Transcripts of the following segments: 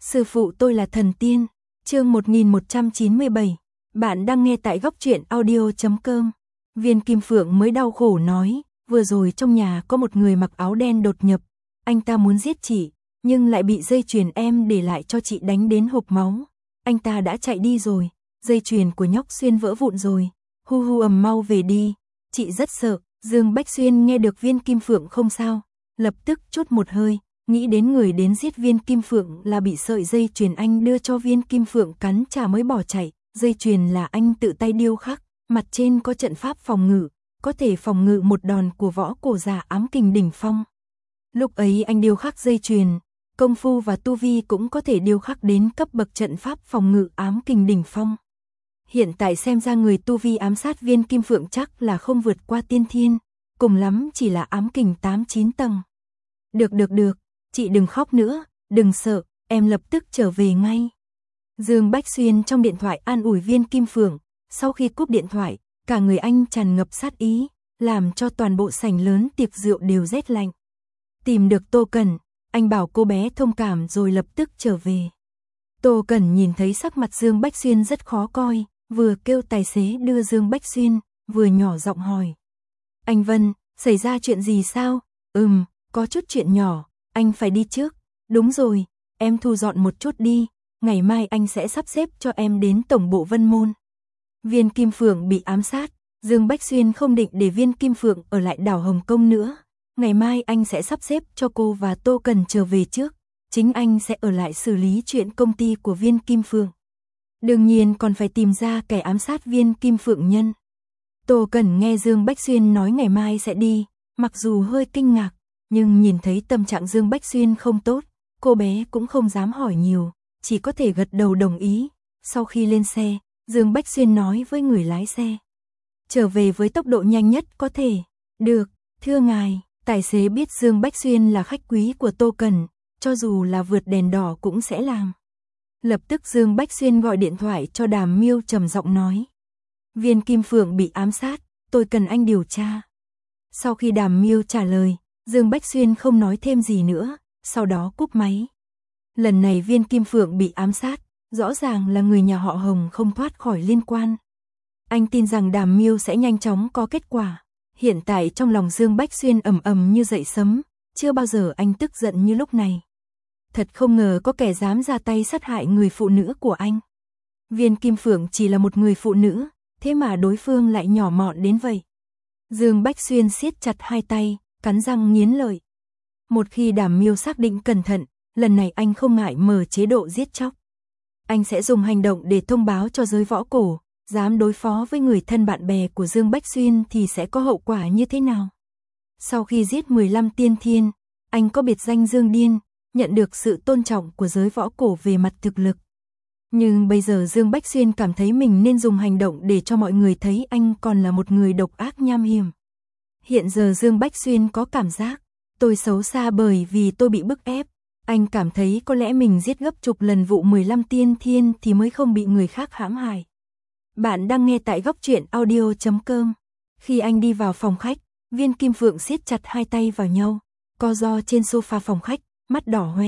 Sư phụ tôi là thần tiên. Chương 1197. Bạn đang nghe tại góc truyện audio.com. Viên Kim Phượng mới đau khổ nói, vừa rồi trong nhà có một người mặc áo đen đột nhập, anh ta muốn giết chị, nhưng lại bị dây chuyền em để lại cho chị đánh đến hộc máu. Anh ta đã chạy đi rồi, dây chuyền của nhóc Xuyên vỡ vụn rồi. Hu hu mau về đi, chị rất sợ. Dương Bách Xuyên nghe được Viên Kim Phượng không sao, lập tức trút một hơi, nghĩ đến người đến giết Viên Kim Phượng là bị sợi dây chuyền anh đưa cho Viên Kim Phượng cắn trả mới bỏ chạy. Dây chuyền là anh tự tay điêu khắc, mặt trên có trận pháp phòng ngự, có thể phòng ngự một đòn của võ cổ già ám kình đỉnh phong. Lúc ấy anh điêu khắc dây chuyền, công phu và tu vi cũng có thể điêu khắc đến cấp bậc trận pháp phòng ngự ám kình đỉnh phong. Hiện tại xem ra người tu vi ám sát Viên Kim Phượng chắc là không vượt qua tiên thiên, cùng lắm chỉ là ám kình 8-9 tầng. Được, chị đừng khóc nữa, đừng sợ, em lập tức trở về ngay. Dương Bách Xuyên trong điện thoại an ủi Viên Kim Phượng, sau khi cúp điện thoại, cả người anh tràn ngập sát ý, làm cho toàn bộ sảnh lớn tiệc rượu đều rét lạnh. Tìm được Tô Cẩn, anh bảo cô bé thông cảm rồi lập tức trở về. Tô Cẩn nhìn thấy sắc mặt Dương Bách Xuyên rất khó coi, vừa kêu tài xế đưa Dương Bách Xuyên, vừa nhỏ giọng hỏi. Anh Vân, xảy ra chuyện gì sao? Có chút chuyện nhỏ, anh phải đi trước. Đúng rồi, em thu dọn một chút đi, ngày mai anh sẽ sắp xếp cho em đến tổng bộ Vân Môn. Viên Kim Phượng bị ám sát, Dương Bách Xuyên không định để Viên Kim Phượng ở lại đảo Hồng Kông nữa. Ngày mai anh sẽ sắp xếp cho cô và Tô Cần trở về trước, chính anh sẽ ở lại xử lý chuyện công ty của Viên Kim Phượng. Đương nhiên còn phải tìm ra kẻ ám sát Viên Kim Phượng nhân. Tô Cẩn nghe Dương Bách Xuyên nói ngày mai sẽ đi, mặc dù hơi kinh ngạc, nhưng nhìn thấy tâm trạng Dương Bách Xuyên không tốt, cô bé cũng không dám hỏi nhiều, chỉ có thể gật đầu đồng ý. Sau khi lên xe, Dương Bách Xuyên nói với người lái xe. Trở về với tốc độ nhanh nhất có thể. Được, thưa ngài, tài xế biết Dương Bách Xuyên là khách quý của Tô Cẩn, cho dù là vượt đèn đỏ cũng sẽ làm. Lập tức Dương Bách Xuyên gọi điện thoại cho Đàm Miêu trầm giọng nói. Viên Kim Phượng bị ám sát, tôi cần anh điều tra. Sau khi Đàm Miêu trả lời, Dương Bách Xuyên không nói thêm gì nữa, sau đó cúp máy. Lần này Viên Kim Phượng bị ám sát, rõ ràng là người nhà họ Hồng không thoát khỏi liên quan. Anh tin rằng Đàm Miêu sẽ nhanh chóng có kết quả. Hiện tại trong lòng Dương Bách Xuyên ầm như dậy sấm, chưa bao giờ anh tức giận như lúc này. Thật không ngờ có kẻ dám ra tay sát hại người phụ nữ của anh. Viên Kim Phượng chỉ là một người phụ nữ, thế mà đối phương lại nhỏ mọn đến vậy. Dương Bách Xuyên siết chặt hai tay, cắn răng nghiến lợi. Một khi Đàm Miêu xác định cẩn thận, lần này anh không ngại mở chế độ giết chóc. Anh sẽ dùng hành động để thông báo cho giới võ cổ, dám đối phó với người thân bạn bè của Dương Bách Xuyên thì sẽ có hậu quả như thế nào. Sau khi giết 15 tiên thiên, anh có biệt danh Dương Điên, nhận được sự tôn trọng của giới võ cổ về mặt thực lực. Nhưng bây giờ Dương Bách Xuyên cảm thấy mình nên dùng hành động để cho mọi người thấy anh còn là một người độc ác nham hiểm. Hiện giờ Dương Bách Xuyên có cảm giác, tôi xấu xa bởi vì tôi bị bức ép. Anh cảm thấy có lẽ mình giết gấp chục lần vụ 15 tiên thiên thì mới không bị người khác hãm hại. Bạn đang nghe tại góc truyện audio.com. Khi anh đi vào phòng khách, Viên Kim Phượng siết chặt hai tay vào nhau, co ro trên sofa phòng khách, mắt đỏ hoe.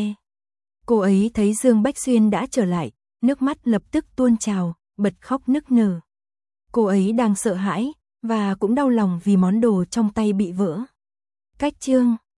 Cô ấy thấy Dương Bách Xuyên đã trở lại, nước mắt lập tức tuôn trào, bật khóc nức nở. Cô ấy đang sợ hãi, và cũng đau lòng vì món đồ trong tay bị vỡ. Cách chương